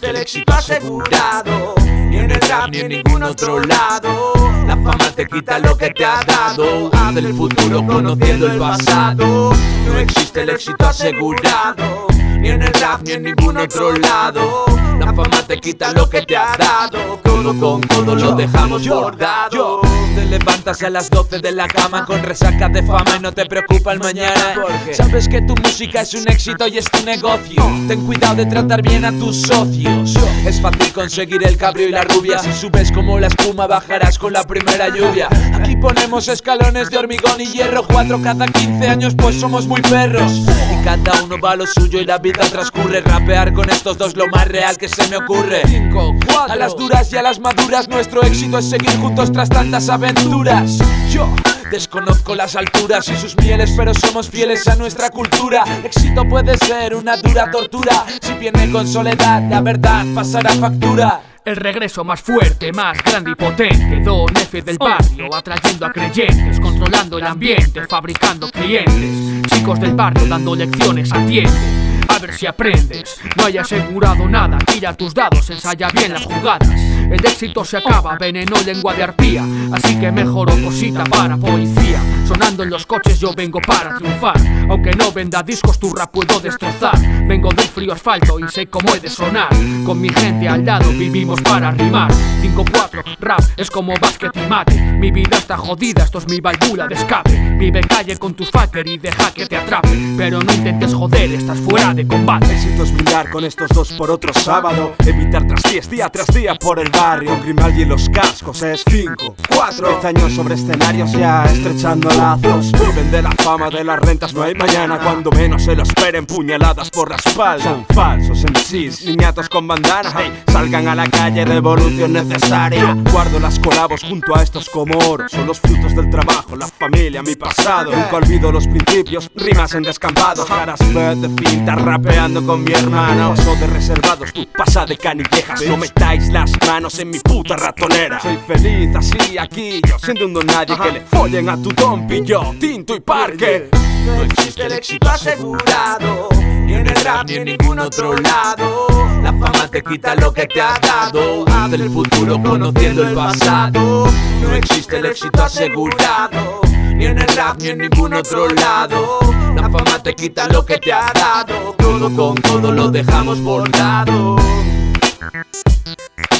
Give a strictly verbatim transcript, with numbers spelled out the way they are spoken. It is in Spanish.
existe el éxito asegurado, ni en el rap ni en ningún otro lado. La fama te quita lo que te ha dado, haz el futuro conociendo el pasado. No existe el éxito asegurado, ni en el rap ni en ningún otro lado. La fama te quita lo que te ha dado, todo con todo lo dejamos bordado. Te levantas a las doce de la cama con resaca de fama y no te preocupa el mañana, porque sabes que tu música es un éxito y es tu negocio. Ten cuidado de tratar bien a tus socios. Es fácil conseguir el cabrio y la rubia. Si subes como la espuma bajarás con la primera lluvia. Aquí ponemos escalones de hormigón y hierro, cuatro cada quince años pues somos muy perros. Y cada uno va a lo suyo y la vida transcurre. Rapear con estos dos lo más real que se me ocurre. Cinco, cuatro. A las duras y a las maduras nuestro éxito es seguir juntos tras tantas aventuras. Yo desconozco las alturas y sus mieles, pero somos fieles a nuestra cultura. Éxito puede ser una dura tortura, si viene con soledad la verdad pasará factura. El regreso más fuerte, más grande y potente, Don F del barrio, atrayendo a creyentes, controlando el ambiente, fabricando clientes. Chicos del barrio dando lecciones, atiende, a ver si aprendes. No hay asegurado nada, tira tus dados, ensaya bien las jugadas. El éxito se acaba, veneno, lengua de arpía, así que mejoró cosita para policía. Sonando en los coches yo vengo para triunfar, aunque no venda discos tu rap puedo destrozar. Vengo del frío asfalto y sé cómo he de sonar, con mi gente al lado vivimos para rimar. Cinco cuatro, rap es como básquet y mate. Mi vida está jodida, esto es mi válvula de escape. Vive calle con tu fucker y deja que te atrape, pero no intentes joder, estás fuera de combate. Éxito es brindar con estos dos por otro sábado, evitar traspiés día tras día por el barrio. Con Grimaldi y los cascos es cinco cuatro, diez años sobre escenarios ya estrechando lazos. Viven de la fama, de las rentas no hay mañana, cuando menos se lo esperen puñaladas por la espalda. Son falsos M Cs, niñatos con bandanas, hey, salgan a la calle, revolución necesaria. Guardo las colabos junto a estos como oro, son los frutos del trabajo, la familia, mi pasado. Nunca olvido los principios, rimas en descampados, caras vez de pinta rapeando con mi hermano. Paso de reservados, tú pasa de canillejas, no metáis las manos en mi puta ratonera. Soy feliz así aquí, yo siendo un don nadie, que le follen a tu dompi, yo, Tinto y Parque. No existe el éxito asegurado, ni en el rap ni en ningún otro lado. La fama te quita lo que te ha dado, haz el futuro conociendo el pasado. No existe el éxito asegurado, ni en el rap ni en ningún otro lado. La fama te quita lo que te ha dado, todo con todo lo dejamos bordado.